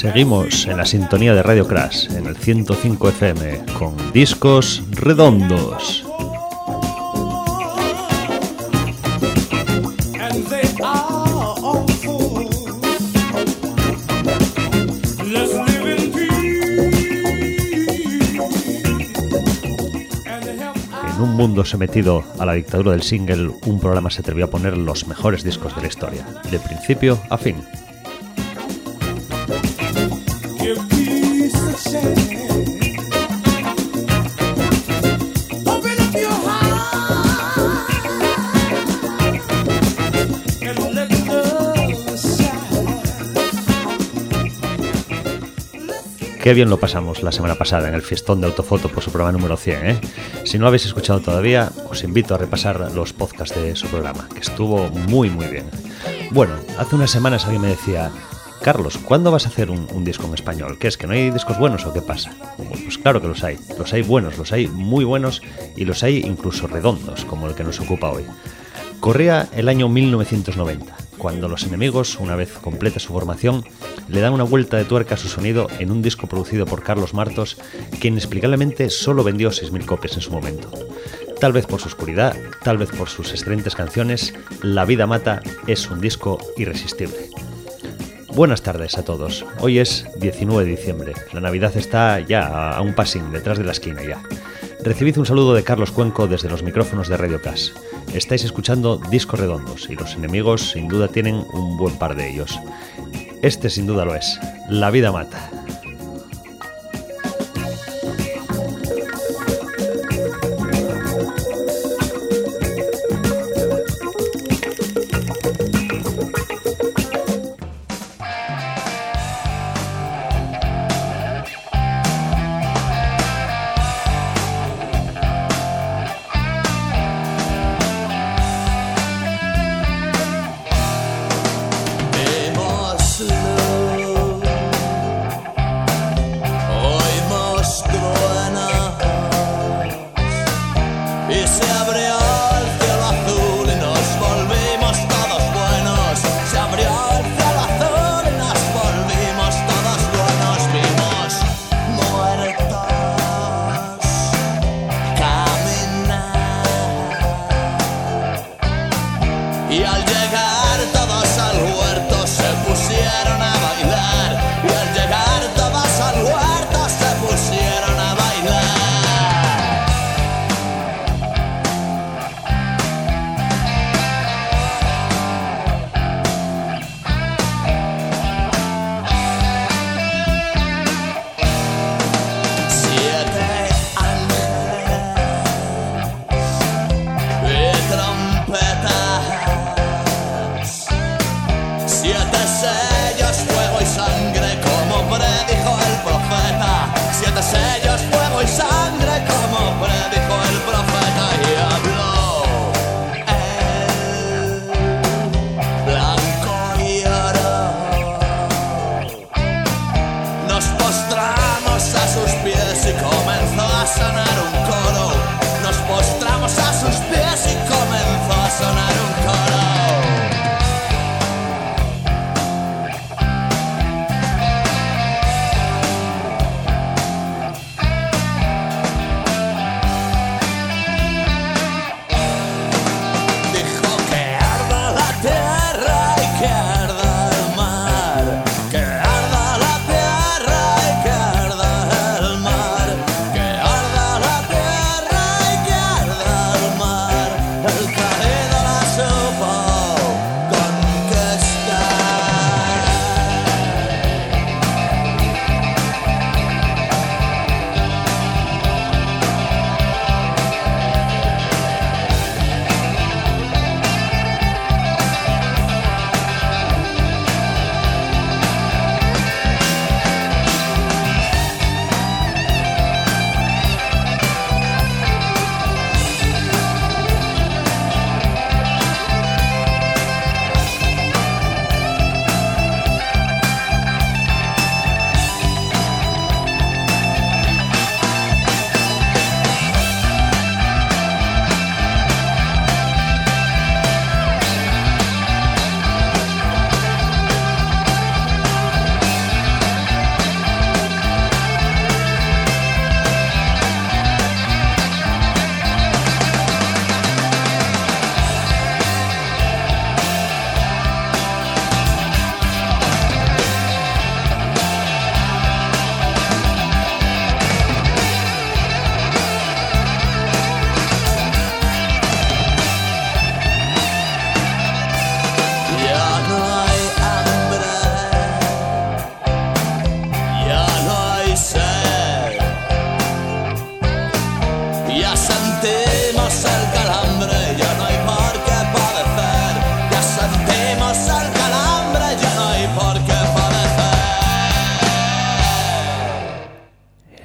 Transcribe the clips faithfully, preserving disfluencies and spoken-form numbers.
Seguimos en la sintonía de Radio Crash, en el ciento cinco F M, con Discos Redondos. En un mundo sometido a la dictadura del single, un programa se atrevió a poner los mejores discos de la historia, de principio a fin. Qué bien lo pasamos la semana pasada en el fiestón de Autofoto por su programa número cien, ¿eh? Si no lo habéis escuchado todavía, os invito a repasar los podcasts de su programa, que estuvo muy muy bien. Bueno, hace unas semanas alguien me decía: Carlos, ¿cuándo vas a hacer un, un disco en español? ¿Qué es, que no hay discos buenos o qué pasa? Pues claro que los hay, los hay buenos, los hay muy buenos y los hay incluso redondos, como el que nos ocupa hoy. Corría el año mil novecientos noventa, cuando Los Enemigos, una vez completa su formación, le dan una vuelta de tuerca a su sonido en un disco producido por Carlos Martos, que inexplicablemente solo vendió seis mil copias en su momento. Tal vez por su oscuridad, tal vez por sus excelentes canciones, La vida mata es un disco irresistible. Buenas tardes a todos. Hoy es diecinueve de diciembre. La Navidad está ya a un pasín detrás de la esquina ya. Recibid un saludo de Carlos Cuenco desde los micrófonos de Radio Crash. Estáis escuchando Discos Redondos y Los Enemigos sin duda tienen un buen par de ellos. Este sin duda lo es. La vida mata.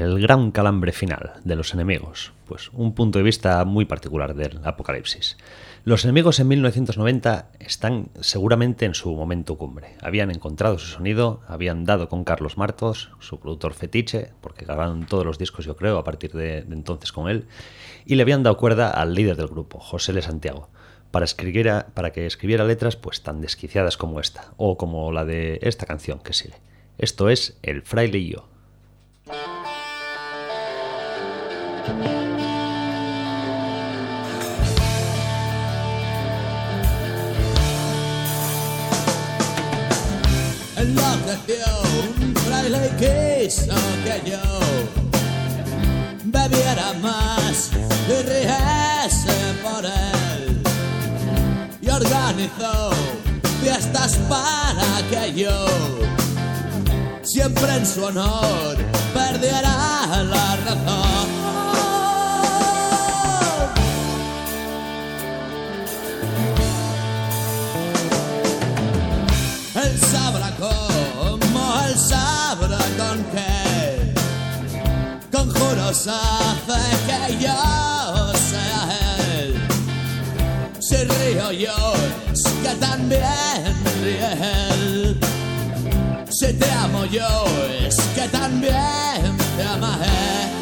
el gran calambre final de los enemigos, pues un punto de vista muy particular del apocalipsis. Los enemigos en mil novecientos noventa están seguramente en su momento cumbre. Habían encontrado su sonido, habían dado con Carlos Martos, su productor fetiche, porque grabaron todos los discos, yo creo, a partir de, de entonces con él, y le habían dado cuerda al líder del grupo, José L. Santiago, para, escribiera, para que escribiera letras pues tan desquiciadas como esta, o como la de esta canción que sigue. Esto es El Fraile y yo. Enloqueció un fraile y quiso que yo bebiera más y riese por él, y organizó fiestas para que yo siempre en su honor perdiera la razón. Él sabrá cómo, él sabrá con qué conjuros hace que yo sea él. Si río yo es que también ríe él. Si te amo yo es que también te ama él.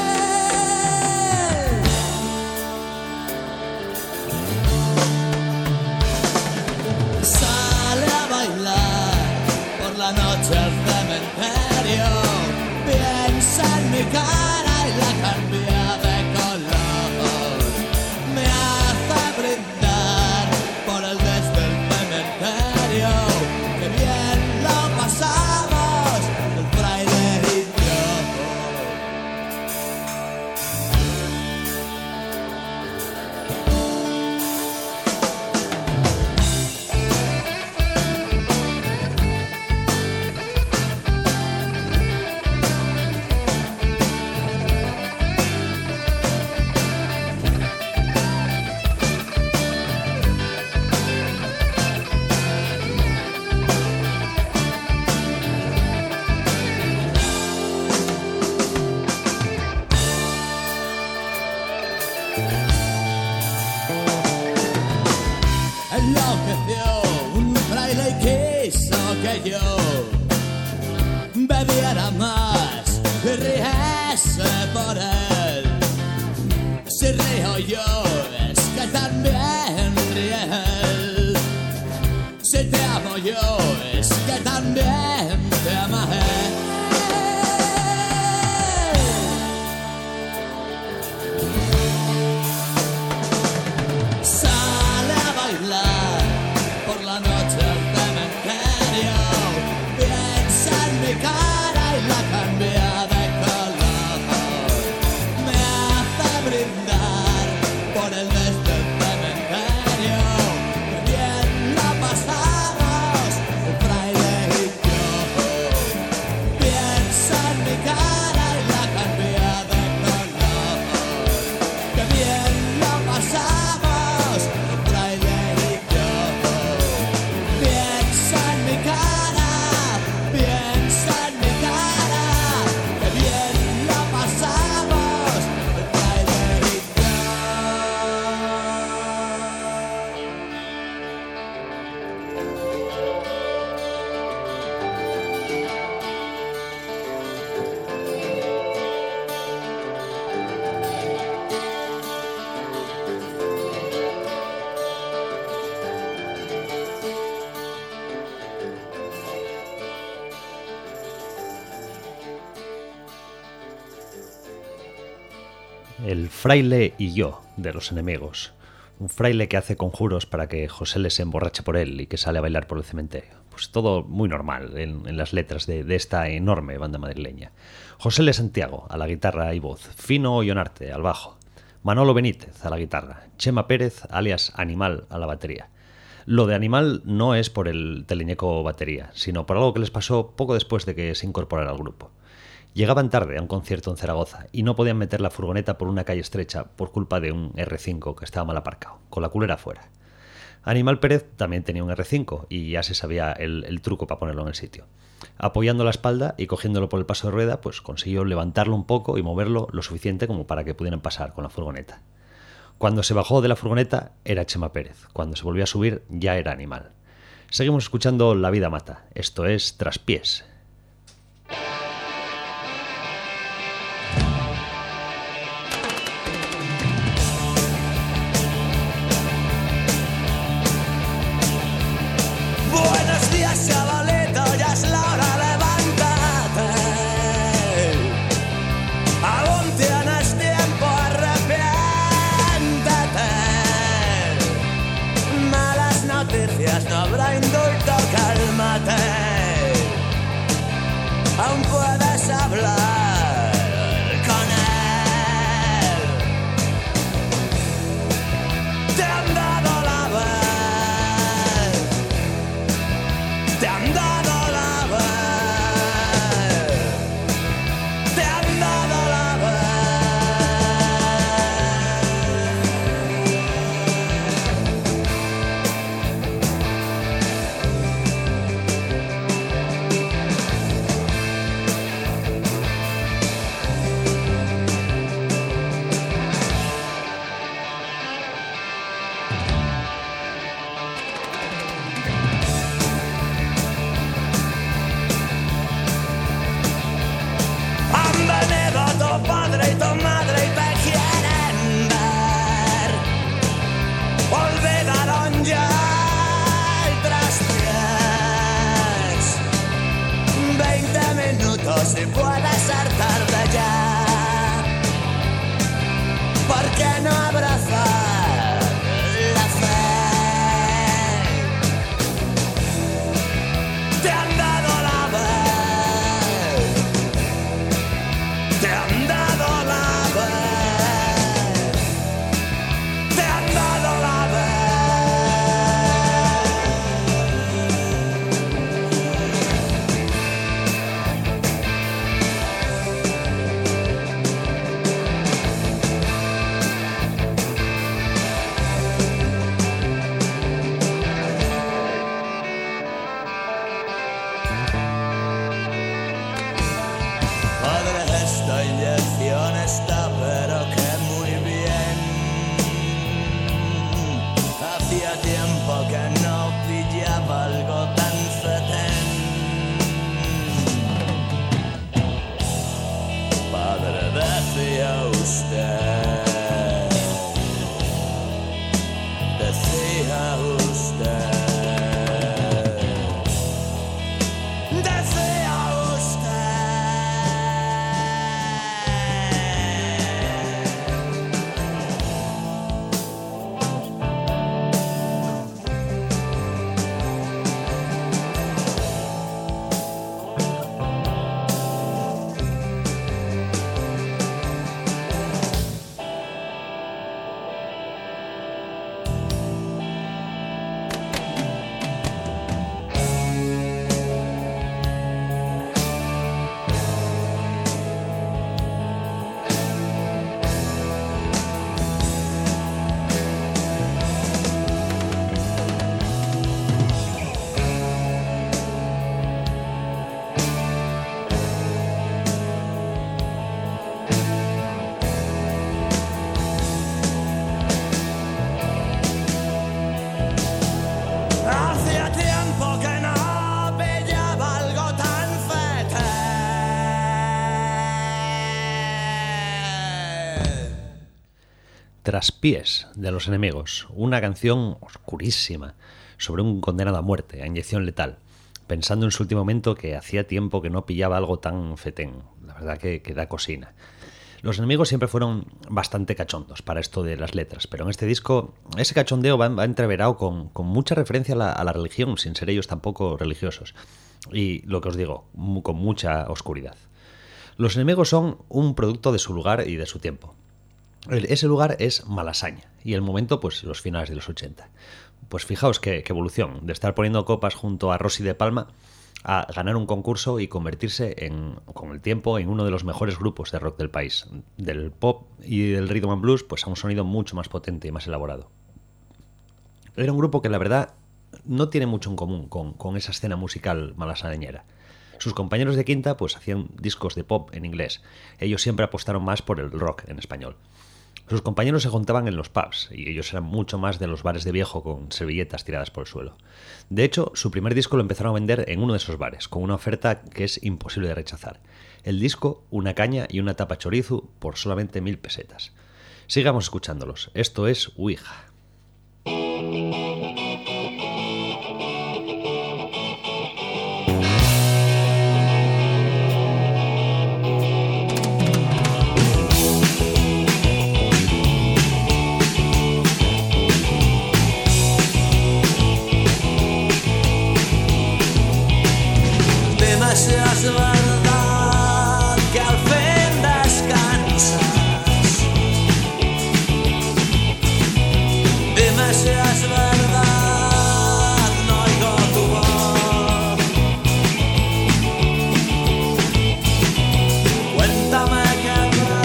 Sale a bailar por la noche al cementerio, piensa en mi cara y la cambia de color. Me hace brindar por el desde el cementerio, que bien lo pasamos el fraile y yo. Enloqueció un fraile y quiso que yo bebiera más y riese por él. Si río yo es que también ríe él. Si te amo yo es que también te ama él. Sale a bailar por la noche al cementerio, piensa en mi cara y la cambia de color. Me hace brindar por el desde el cementerio, que bien la pasamos el fraile y yo. Piensa en mi cara y la cambia de color, que bien la pasamos el fraile y yo. Piensa en mi cara, piensa en mi cara, que bien la pasamos el fraile y yo. El fraile y yo, de los enemigos. Un fraile que hace conjuros para que José le se emborrache por él y que sale a bailar por el cementerio. Pues todo muy normal en, en las letras de, de esta enorme banda madrileña. José L. Santiago a la guitarra y voz, Fino Ionarte al bajo, Manolo Benítez a la guitarra, Chema Pérez alias Animal a la batería. Lo de Animal no es por el teleñeco batería, sino por algo que les pasó poco después de que se incorporara al grupo. Llegaban tarde a un concierto en Zaragoza y no podían meter la furgoneta por una calle estrecha por culpa de un erre cinco que estaba mal aparcado, con la culera afuera. Animal Pérez también tenía un erre cinco y ya se sabía el, el truco para ponerlo en el sitio. Apoyando la espalda y cogiéndolo por el paso de rueda, pues consiguió levantarlo un poco y moverlo lo suficiente como para que pudieran pasar con la furgoneta. Cuando se bajó de la furgoneta era Chema Pérez, cuando se volvió a subir ya era Animal. Seguimos escuchando La vida mata, esto es Traspiés. Buenos días, chavalito, ya es la hora, levántate. Aún tienes tiempo, arrepiéntete. Malas noticias, no habrá indulto, cálmate. Aún puedes hablar con él. Te han dado la vez. Te han dado la vez. Te han dado la vez. Han venido tu padre y tu madre y te quieren ver. Olvidaron ya el traspiés. Veinte minutos y puede ser tarde ya. ¿Por qué no abrazar la fe? Te han dado la vez. Te han dado la vez. Te han dado la vez. Padre, esta inyección está pero que muy bien. Hacía tiempo que no pillaba algo tan fetén. Padre, decía usted, decía usted, decía usted. Hacía tiempo que no pillaba algo tan fetén. Traspiés de Los Enemigos, una canción oscurísima sobre un condenado a muerte, a inyección letal, pensando en su último momento que hacía tiempo que no pillaba algo tan fetén. La verdad que, que da cosina. Los Enemigos siempre fueron bastante cachondos para esto de las letras, pero en este disco ese cachondeo va, va entreverado con, con mucha referencia a la, a la religión, sin ser ellos tampoco religiosos. Y lo que os digo, mu- con mucha oscuridad. Los Enemigos son un producto de su lugar y de su tiempo. El- Ese lugar es Malasaña y el momento, pues los finales de los ochenta. Pues fijaos qué, qué evolución, de estar poniendo copas junto a Rosy de Palma a ganar un concurso y convertirse en, con el tiempo en uno de los mejores grupos de rock del país. Del pop y del rhythm and blues, pues a un sonido mucho más potente y más elaborado. Era un grupo que la verdad no tiene mucho en común con, con esa escena musical malasareñera. Sus compañeros de quinta pues hacían discos de pop en inglés. Ellos siempre apostaron más por el rock en español. Sus compañeros se juntaban en los pubs y ellos eran mucho más de los bares de viejo con servilletas tiradas por el suelo. De hecho, su primer disco lo empezaron a vender en uno de esos bares, con una oferta que es imposible de rechazar. El disco, una caña y una tapa chorizo por solamente mil pesetas. Sigamos escuchándolos. Esto es Ouija. Es verdad que al fin descansas. Dime si es verdad, no oigo tu voz. Cuéntame que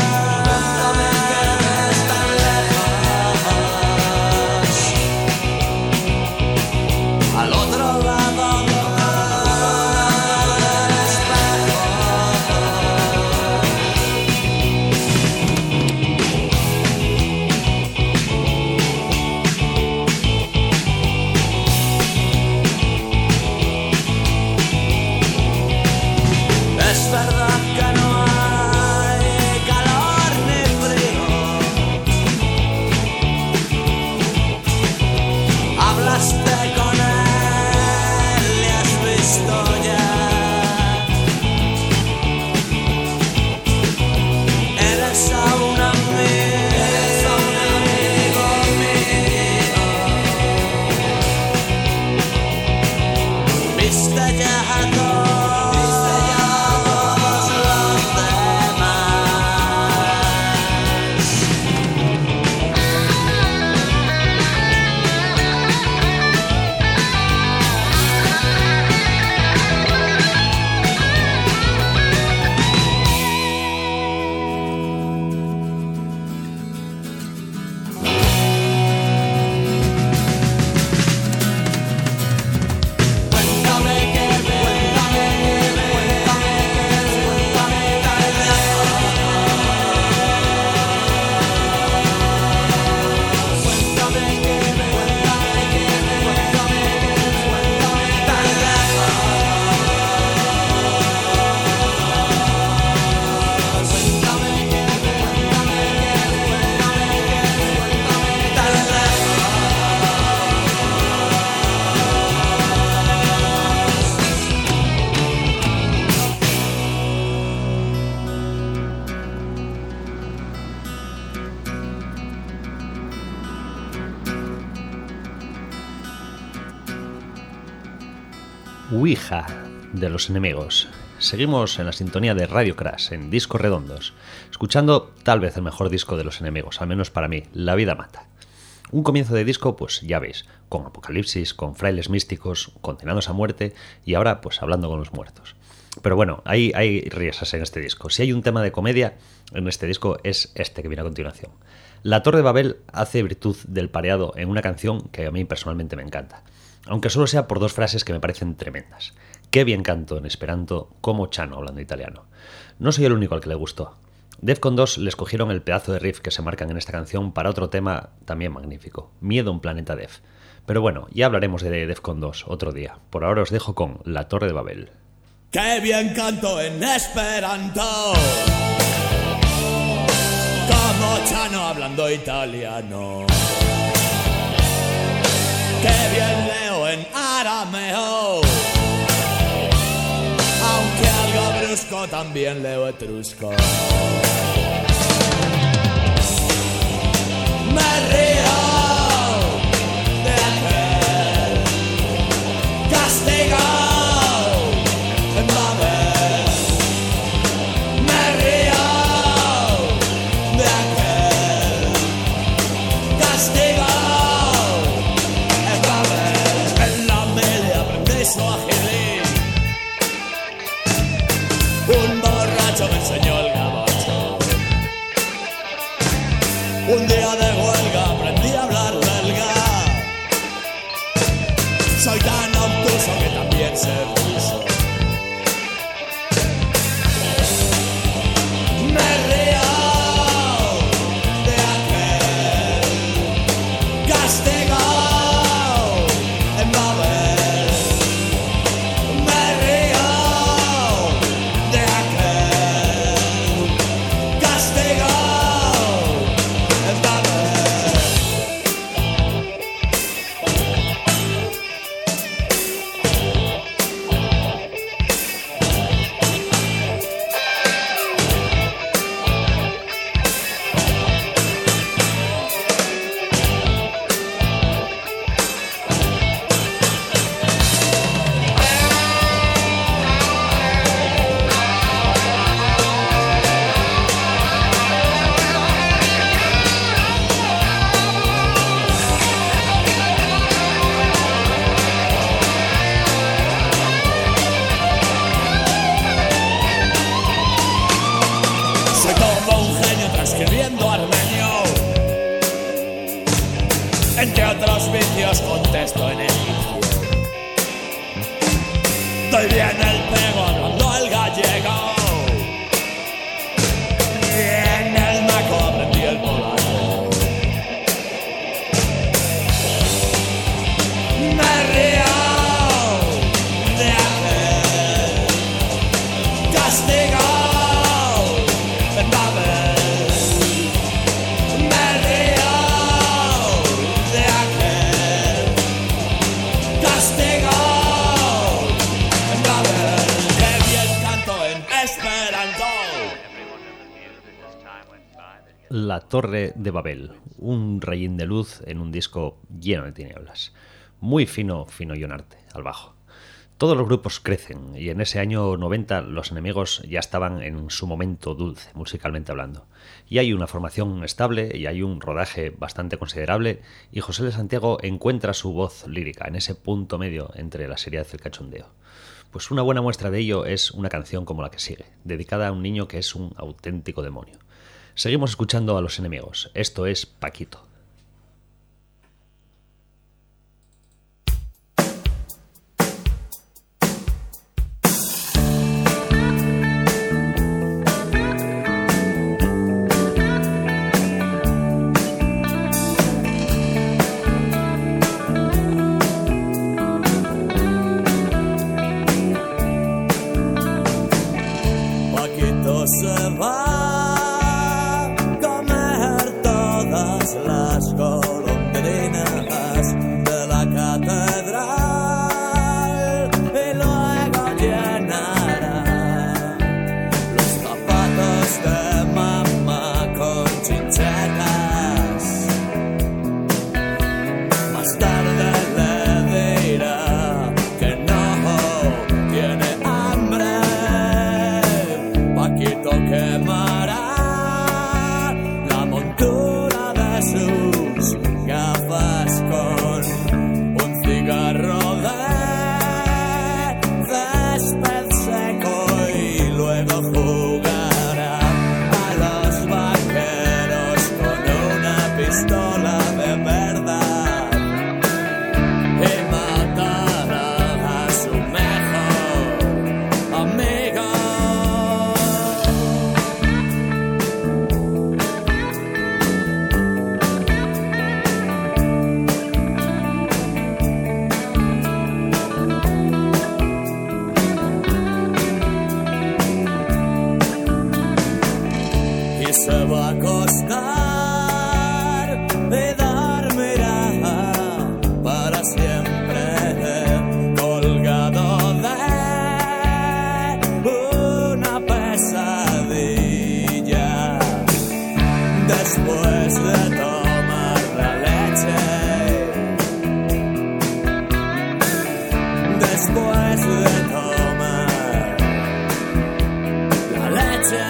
ves tan lejos, al otro lado. Ouija, de Los Enemigos. Seguimos en la sintonía de Radio Crash, en Discos Redondos, escuchando tal vez el mejor disco de Los Enemigos, al menos para mí, La Vida Mata. Un comienzo de disco, pues ya veis, con Apocalipsis, con Frailes Místicos, condenados a muerte y ahora pues hablando con los muertos. Pero bueno, hay, hay risas en este disco. Si hay un tema de comedia en este disco es este que viene a continuación. La Torre de Babel hace virtud del pareado en una canción que a mí personalmente me encanta, aunque solo sea por dos frases que me parecen tremendas. Qué bien canto en esperanto, como Chano hablando italiano. No soy el único al que le gustó. Defcon dos les cogieron el pedazo de riff que se marcan en esta canción para otro tema también magnífico, Miedo a un planeta Def. Pero bueno, ya hablaremos de Defcon dos otro día. Por ahora os dejo con La Torre de Babel. Qué bien canto en esperanto, como Chano hablando italiano. Qué bien leo en arameo, aunque algo brusco también leo etrusco. Me río de aquel castigo en Babel. Me río de aquel castigo en Babel. En la media aprendí suajili, un borracho me enseñó el gabacho. Un día de huelga aprendí a hablar belga, quien se puso. Me río de aquel castigo en Babel. Me río de aquel castigo en Babel. Soy como un genio transcribiendo armenio. Entre otros vicios contesto en egipcio. Doy bien el pego hablando el gallego. Y en el maco aprendí el polaco. Me río de aquel castigo en Babel. Me río de aquel castigo en Babel. Qué bien canto en Esperanto. La Torre de Babel, un rayín de luz en un disco lleno de tinieblas. Muy fino, fino Ionarte, al bajo. Todos los grupos crecen y en ese año noventa Los Enemigos ya estaban en su momento dulce, musicalmente hablando. Y hay una formación estable y hay un rodaje bastante considerable y José de Santiago encuentra su voz lírica en ese punto medio entre la seriedad y el cachondeo. Pues una buena muestra de ello es una canción como la que sigue, dedicada a un niño que es un auténtico demonio. Seguimos escuchando a Los Enemigos. Esto es Paquito. Paquito se va a comer todas las golondrinas de la catedral y luego llenará los zapatos de mamá con chinchetas. Más tarde le dirá que no tiene hambre. Paquito quemará la montura de sus gafas con un cigarro de césped seco y luego jugará a los vaqueros con una pistola de verdad y matará a su mejor amigo. Y se va a acostar y dormirá para siempre colgado de una pesadilla después de tomar la leche, después de tomar la leche.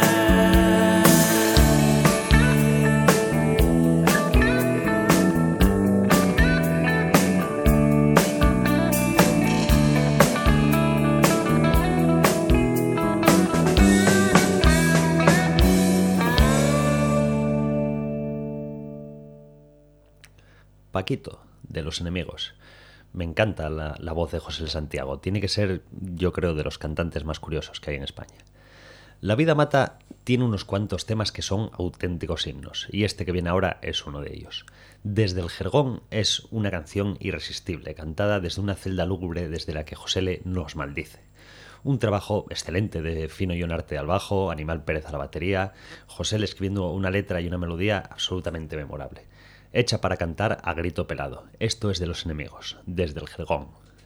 Paquito, de Los Enemigos. Me encanta la, la voz de José Santiago. Tiene que ser, yo creo, de los cantantes más curiosos que hay en España. La vida mata tiene unos cuantos temas que son auténticos himnos, y este que viene ahora es uno de ellos. Desde el Jergón es una canción irresistible, cantada desde una celda lúgubre desde la que Josele nos maldice. Un trabajo excelente de Fino Ionarte al bajo, Animal Pérez a la batería, Josele escribiendo una letra y una melodía absolutamente memorable. Hecha para cantar a grito pelado. Esto es de Los Enemigos, desde el Jergón.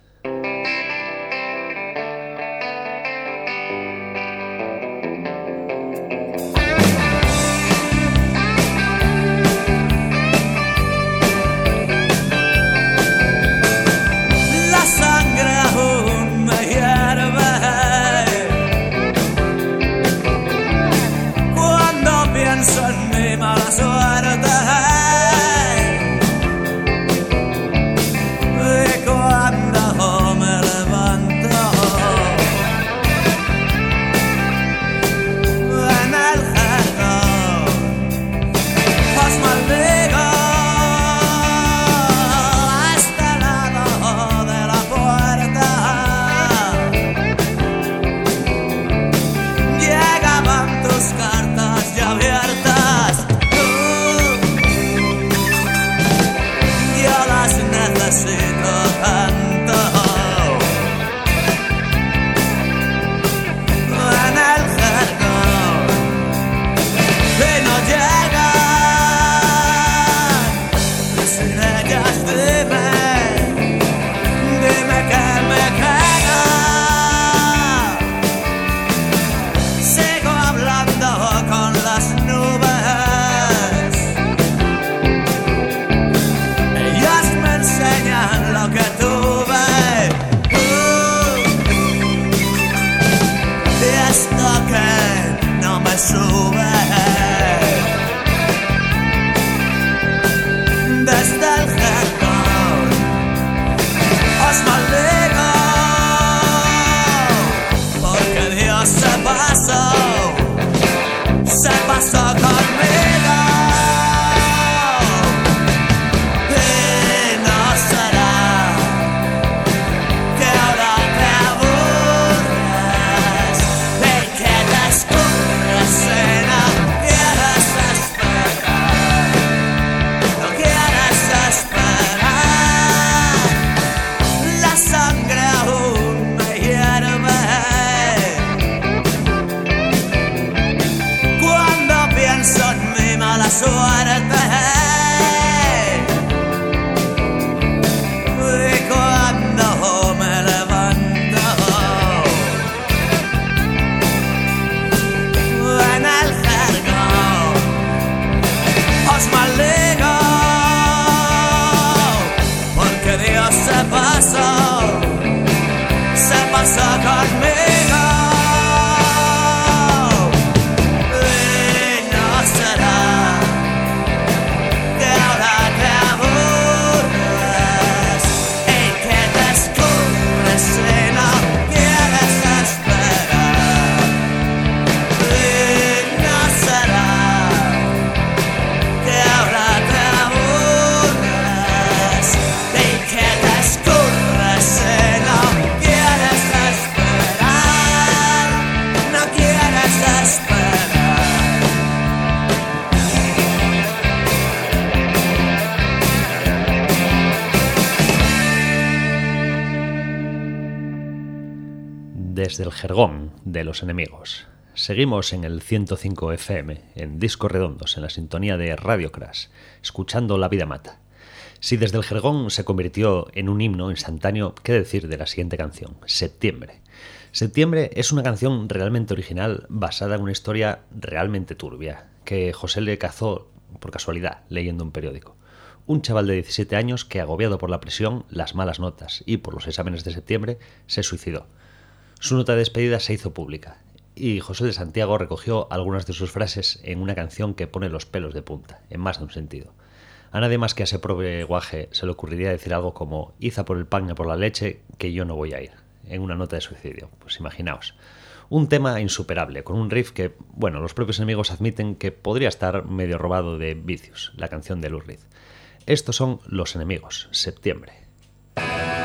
Desde el Jergón de Los Enemigos. Seguimos en el ciento cinco F M, en Discos Redondos, en la sintonía de Radio Crash, escuchando La Vida Mata. Si Desde el Jergón se convirtió en un himno instantáneo, ¿qué decir de la siguiente canción? Septiembre. Septiembre es una canción realmente original, basada en una historia realmente turbia, que José le cazó por casualidad, leyendo un periódico. Un chaval de diecisiete años que, agobiado por la presión, las malas notas y por los exámenes de septiembre, se suicidó. Su nota de despedida se hizo pública y José de Santiago recogió algunas de sus frases en una canción que pone los pelos de punta, en más de un sentido. A nadie más que a ese pobre guaje se le ocurriría decir algo como «Iza por el pan y por la leche, que yo no voy a ir», en una nota de suicidio. Pues imaginaos. Un tema insuperable, con un riff que, bueno, los propios enemigos admiten que podría estar medio robado de Vicious, la canción de Lou Reed. Estos son Los Enemigos, Septiembre.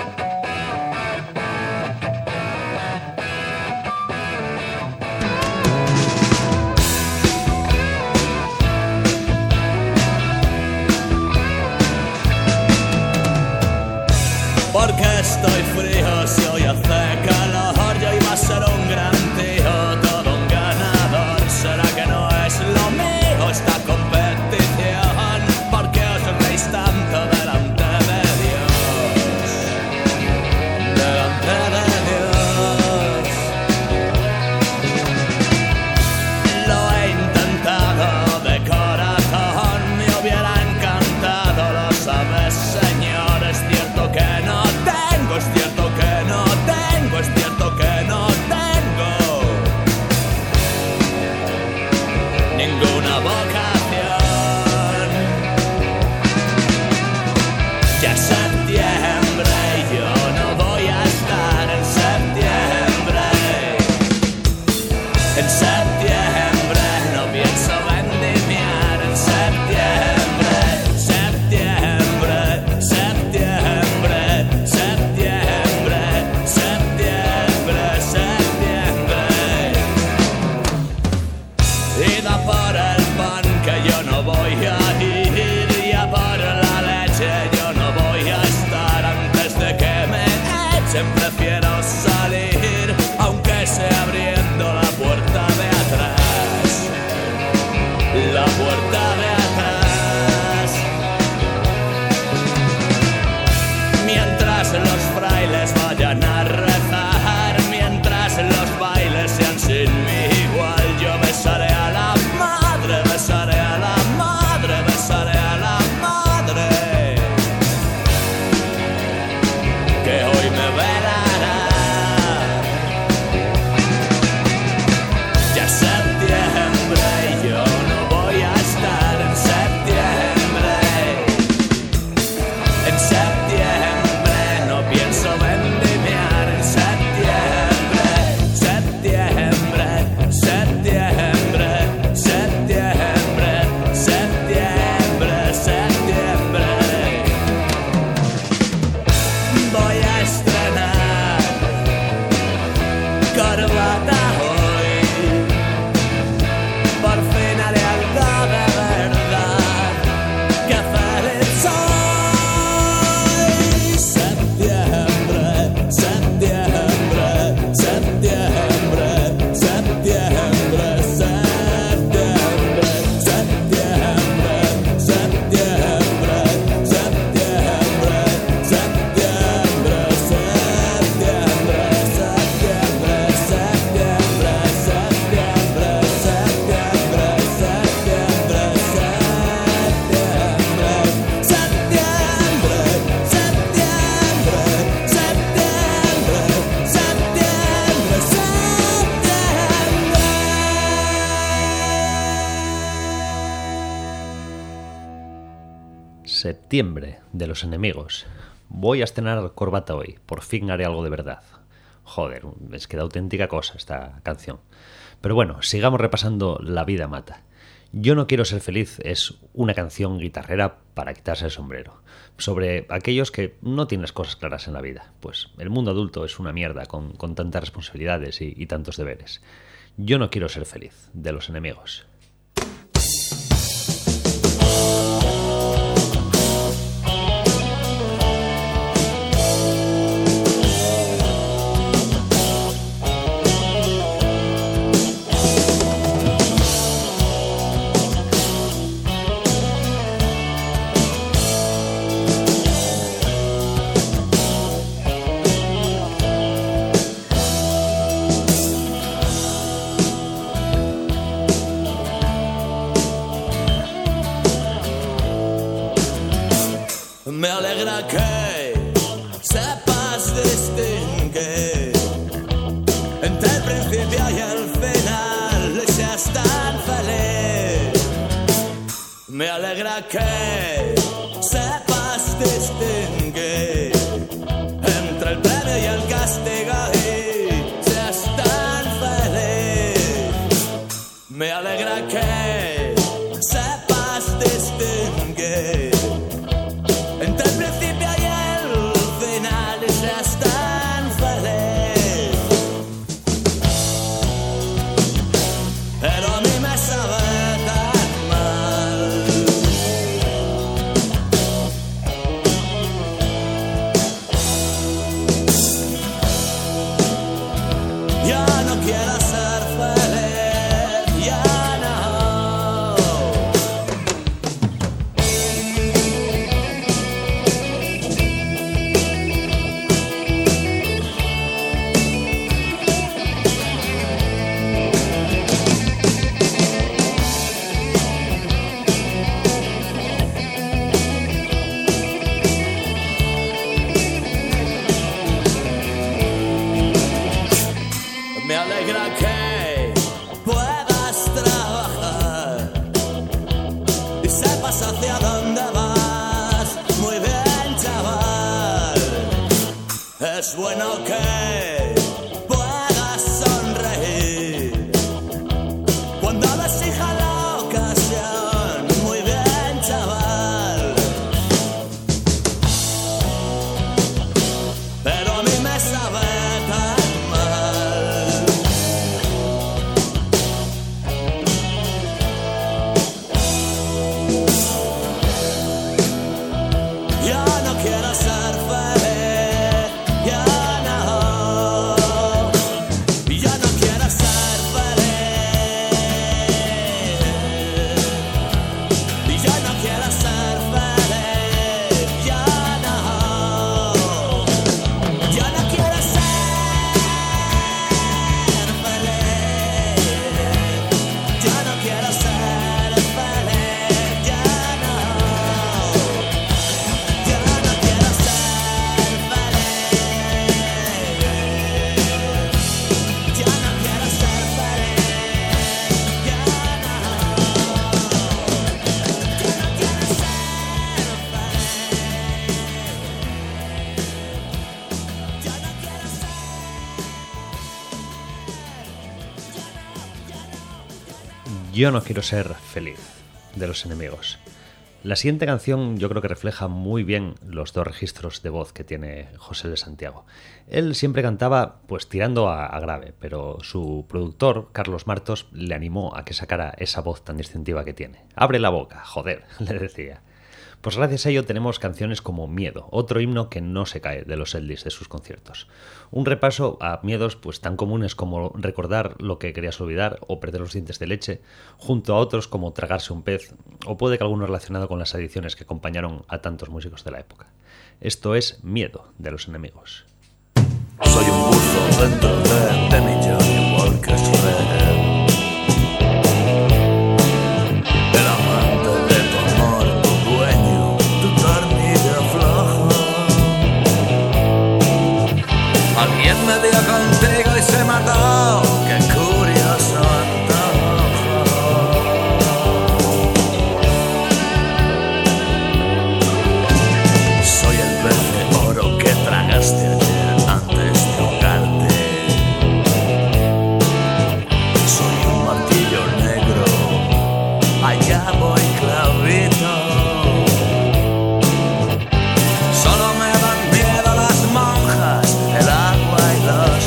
estoy frío, si hoy hace calor, yo iba a ser un gran tío, todo un ganador. ¿Será que no es lo mío esta competición? ¿Por qué os reís tanto delante de Dios? Delante de Dios. Lo he intentado de corazón, me hubiera encantado, lo sabes, Señor. Es cierto que no tengo, es cierto que no tengo, es cierto que no tengo ninguna vocación. Ya es septiembre y yo no voy a estar en septiembre. En septiembre no pienso vendimiar. En septiembre, septiembre, septiembre, septiembre, septiembre, septiembre. Y da por el pan que yo no voy a ir, y a por la leche yo no voy a estar. Antes de que me echen prefiero salir, aunque sea abriendo la puerta de atrás. La puerta de atrás. Mientras los frailes vayan a rezar, mientras los bailes sean sin mí igual, yo besaré a la madre, besaré a la madre, besaré a la madre, que hoy me velará. Ya es septiembre y yo no voy a estar en septiembre. En septiembre no pienso vendimiar. En septiembre, septiembre, septiembre, septiembre, septiembre, septiembre. Voy a estrenar corbata hoy. Por fin haré algo de verdad. ¡Qué feliz soy! Septiembre, septiembre, septiembre, septiembre, septiembre, septiembre, septiembre, septiembre, septiembre, septiembre, septiembre, septiembre, septiembre, septiembre, septiembre, septiembre, septiembre, septiembre, septiembre, Septiembre, de Los Enemigos. Voy a estrenar corbata hoy, por fin haré algo de verdad. Joder, es que da auténtica cosa esta canción. Pero bueno, sigamos repasando La vida mata. Yo no quiero ser feliz es una canción guitarrera para quitarse el sombrero. Sobre aquellos que no tienen las cosas claras en la vida. Pues el mundo adulto es una mierda con, con tantas responsabilidades y, y tantos deberes. Yo no quiero ser feliz, de Los Enemigos. Me alegra que sepas distinguir entre el principio y el final y seas tan feliz. Me alegra que sepas distinguir entre el premio y el castigo y seas tan feliz. Me alegra que sepas distinguir entre el principio y el final y seas tan feliz. Pero a mí me sabe tan mal Es bueno que puedas sonreír cuando ves hija la ocasión. Muy bien, chaval. Pero a mí me sabe tan mal. Ya no quiero ser feliz, ya no, ya no quiero ser feliz, ya no quiero ser feliz, ya no, ya no quiero ser feliz, ya no quiero ser feliz, ya no. Ya no quiero ser feliz. Ya no quiero ser feliz. Ya no. Ya no quiero ser feliz. Ya no quiero ser. Yo no quiero ser feliz, de Los Enemigos. La siguiente canción yo creo que refleja muy bien los dos registros de voz que tiene José de Santiago. Él siempre cantaba pues tirando a, a grave, pero su productor, Carlos Martos, le animó a que sacara esa voz tan distintiva que tiene. Abre la boca, joder, le decía. Pues gracias a ello tenemos canciones como Miedo, otro himno que no se cae de los setlist de sus conciertos. Un repaso a miedos pues tan comunes como recordar lo que querías olvidar o perder los dientes de leche, junto a otros como tragarse un pez, o puede que alguno relacionado con las adicciones que acompañaron a tantos músicos de la época. Esto es Miedo, de Los Enemigos. Soy un buzo dentro de, de mi yo, igual que Shrek. El amante de tu amor, tu dueño, tu tornillo flojo. Alguien me dio contigo y se mató. Qué curioso antojo. Soy el pez de oro que tragaste ayer antes de ahogarte. Soy un martillo negro, allá voy clavito. Solo me dan miedo las monjas, el agua y los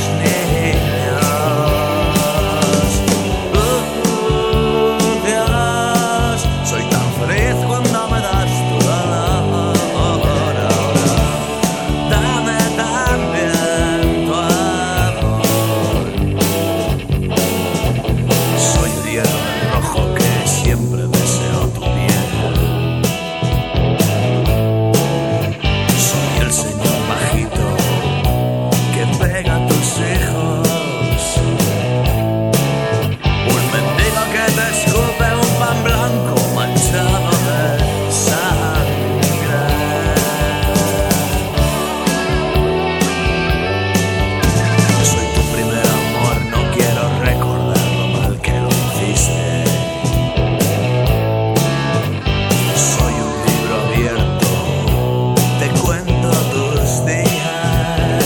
niños. Uh, Dios, soy tan feliz cuando me das tu dolor. Dame también tu amor. Soy el hierro del rojo que siempre deseo tu piel. Soy el señor bajito que pega a tus hijos. Un mendigo que te escupe un pan blanco manchado de sangre. Soy tu primer amor, no quiero recordar lo mal que lo hiciste. Soy un libro abierto, te cuento tus días.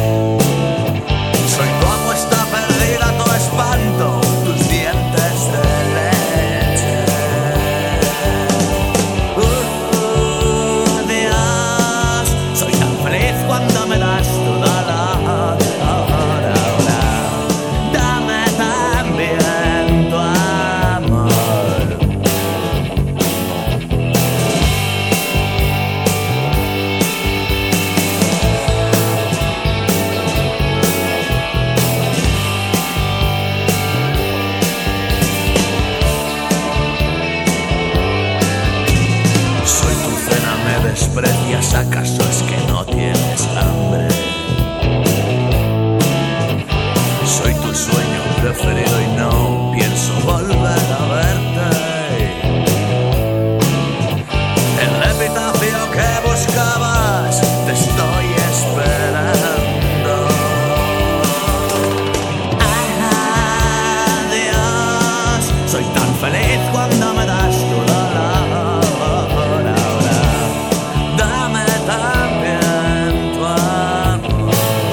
Soy tu apuesta perdida, tu espanto, tus dientes de leche. Uh, Dios, soy tan feliz cuando me das tu dolor. Ahora, ahora, dame también tu amor. Soy tu cena, me desprecias, ¿acaso es que no tienes hambre? Soy tu sueño preferido y no pienso volver a verte. El epitafio que buscabas, te estoy esperando. Adiós, soy tan feliz cuando me das tu dolor. Ahora, dame también tu amor.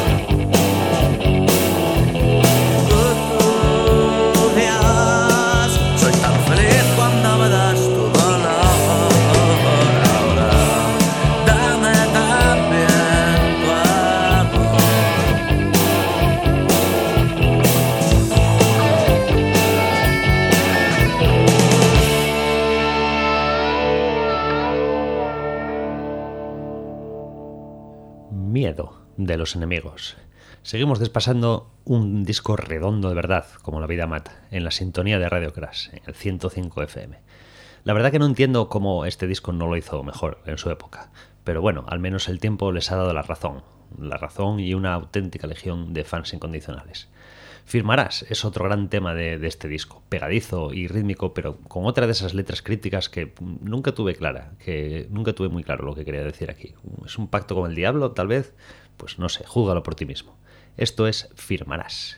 Miedo de Los Enemigos. Seguimos despasando un disco redondo de verdad, como La vida mata, en la sintonía de Radio Crash, en el ciento cinco F M. La verdad que no entiendo cómo este disco no lo hizo mejor en su época, pero bueno, al menos el tiempo les ha dado la razón, la razón y una auténtica legión de fans incondicionales. Firmarás es otro gran tema de, de este disco, pegadizo y rítmico, pero con otra de esas letras críticas que nunca tuve clara, que nunca tuve muy claro lo que quería decir aquí. ¿Es un pacto con el diablo, tal vez? Pues no sé, júzgalo por ti mismo. Esto es Firmarás.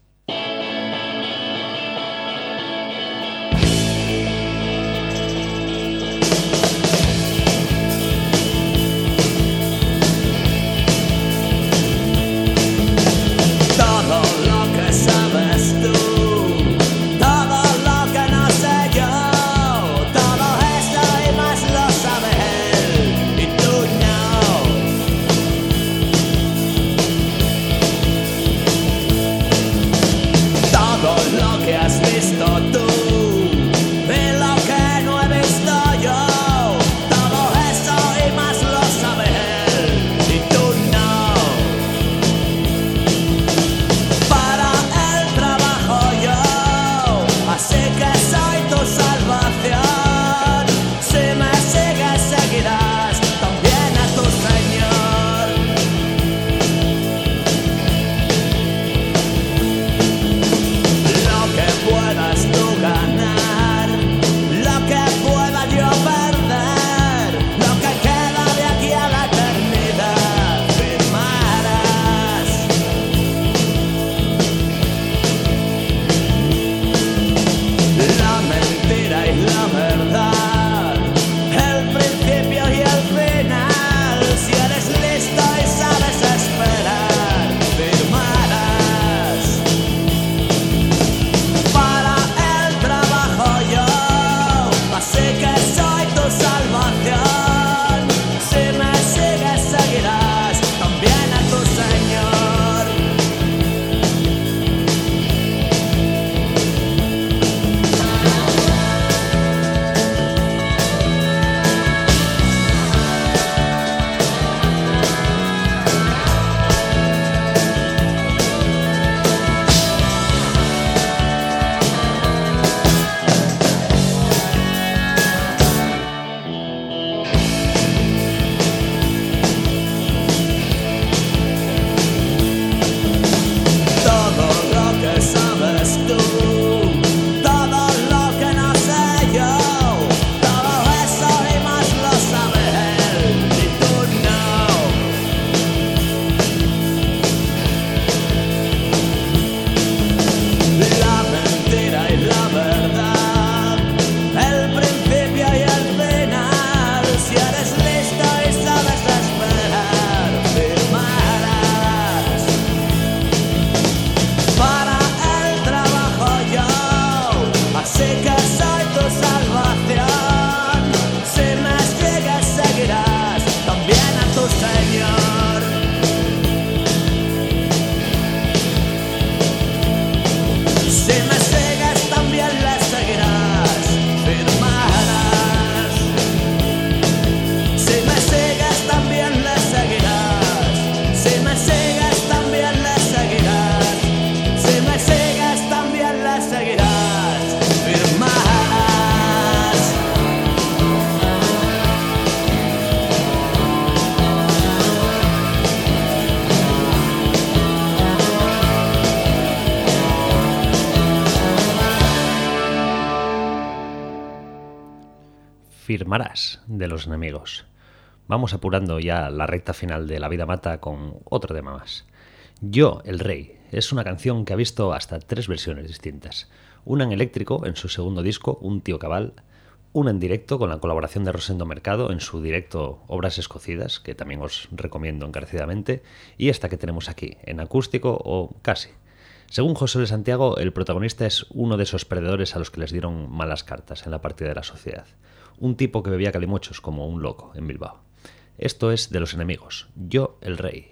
Firmarás de Los Enemigos. Vamos apurando ya la recta final de La vida mata con otro tema más. Yo, el rey, es una canción que ha visto hasta tres versiones distintas. Una en eléctrico en su segundo disco, Un tío cabal, una en directo con la colaboración de Rosendo Mercado en su directo Obras Escocidas, que también os recomiendo encarecidamente, y esta que tenemos aquí, en acústico o casi. Según José de Santiago, el protagonista es uno de esos perdedores a los que les dieron malas cartas en la partida de la sociedad. Un tipo que bebía calimochos como un loco en Bilbao. Esto es de Los Enemigos. Yo, el rey.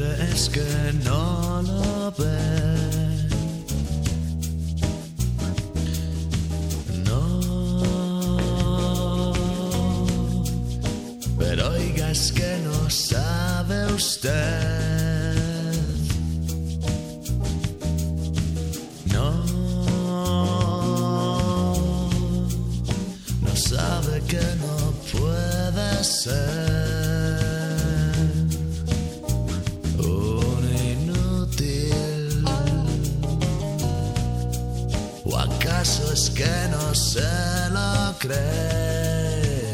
hombre es que no lo ve. No, pero oiga, es que no sabe usted. No, no sabe que no puede ser. ¿Acaso es que no se lo cree?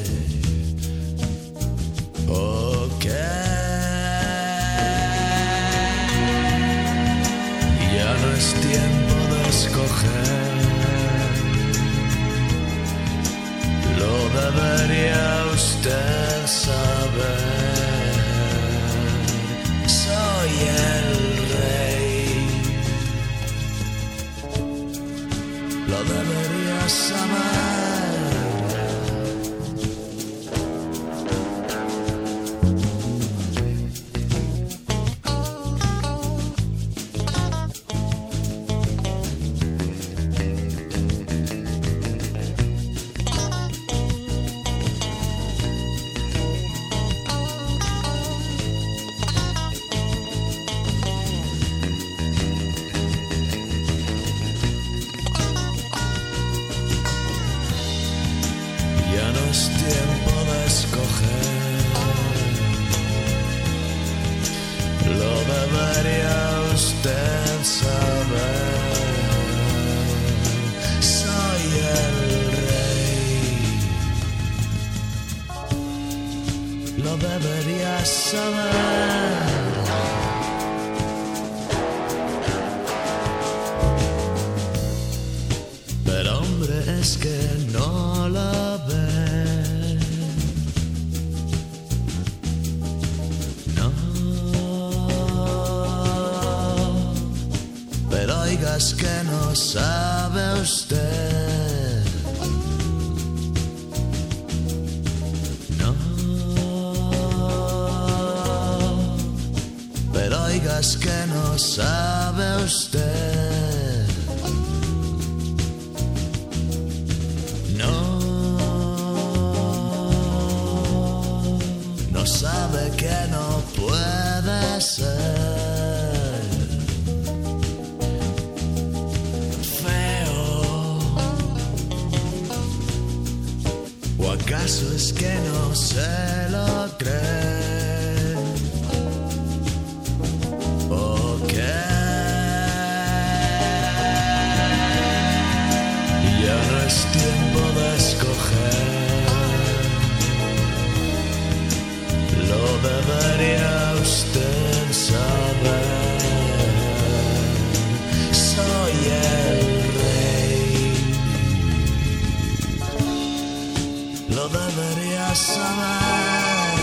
¿O qué? Ya no es tiempo de escoger. Lo debería usted saber. Soy el rey. Lo deberías saber. Pero hombre es que no lo ve. No, pero oiga, es que no sabe usted. No, pero oiga, es que no sabe usted. No, no sabe que no puede ser. Feo. ¿O acaso es que no se lo cree? ¿O qué? Ya no es tiempo de escoger. Lo debería usted saber. Soy el rey. Lo debería saber.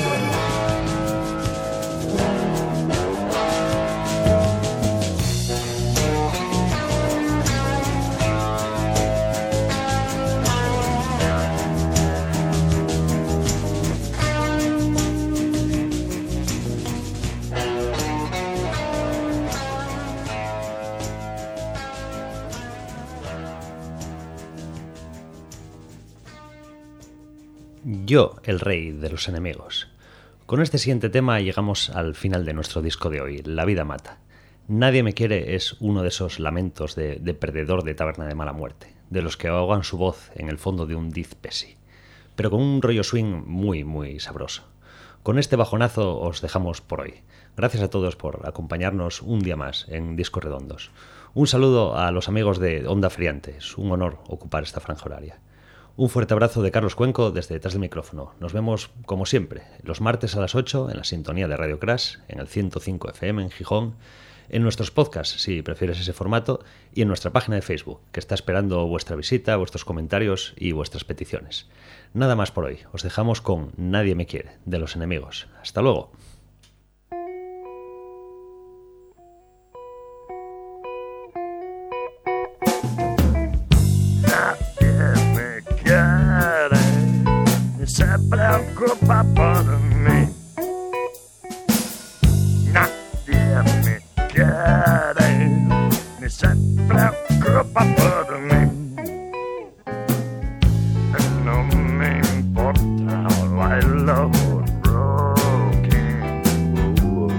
Yo, el rey de los enemigos. Con este siguiente tema llegamos al final de nuestro disco de hoy, La vida mata. Nadie me quiere es uno de esos lamentos de, de perdedor de taberna de mala muerte, de los que ahogan su voz en el fondo de un Diz Pesi, pero con un rollo swing muy, muy sabroso. Con este bajonazo os dejamos por hoy. Gracias a todos por acompañarnos un día más en Discos Redondos. Un saludo a los amigos de Onda Friante, es un honor ocupar esta franja horaria. Un fuerte abrazo de Carlos Cuenco desde detrás del micrófono. Nos vemos, como siempre, los martes a las ocho en la sintonía de Radio Crash, en el ciento cinco F M en Gijón, en nuestros podcasts, si prefieres ese formato, y en nuestra página de Facebook, que está esperando vuestra visita, vuestros comentarios y vuestras peticiones. Nada más por hoy. Os dejamos con Nadie me quiere, de Los Enemigos. Hasta luego. Se preocupa por mí. Nadie me quiere, ni se preocupa por mí. No me importa, bailo rock and roll.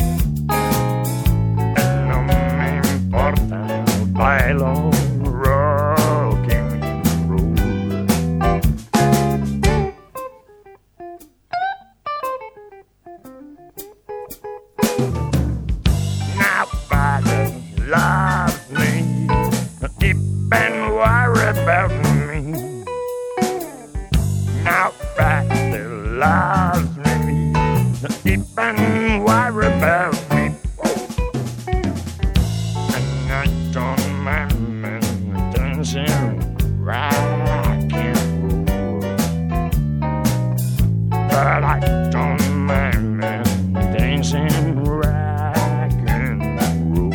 No me importa, bailo rock and roll. Nobody loves me, even worry about me. Nobody loves me, even worry about me. And I don't mind me dancing rock and roll, but I don't mind me dancing rock and roll.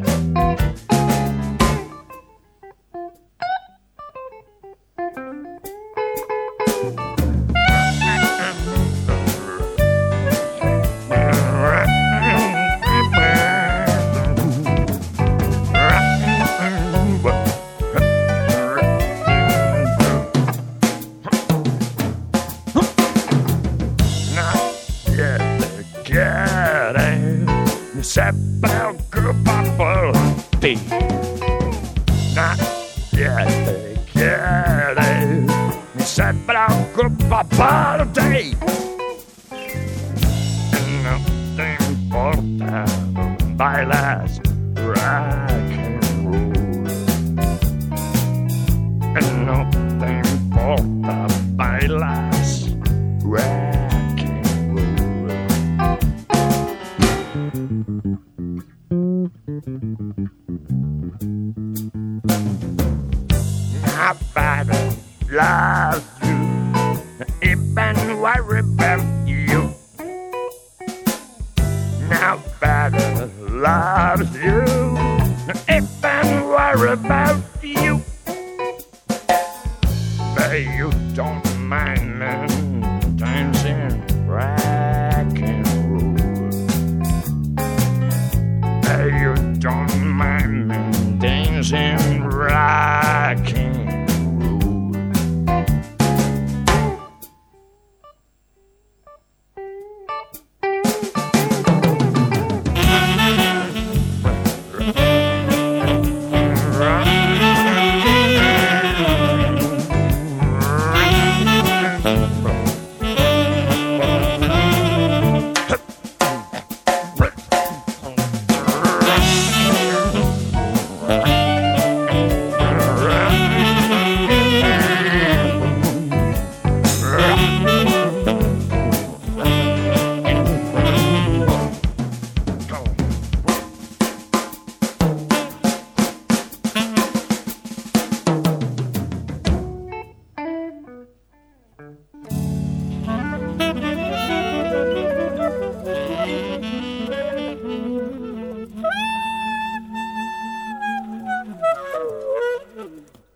Se preocupa por ti. Nadie te quiere, ni se preocupa por ti. No te importa, bailas rock and roll. No te importa, bailas rock and roll. Nobody loves you, even worry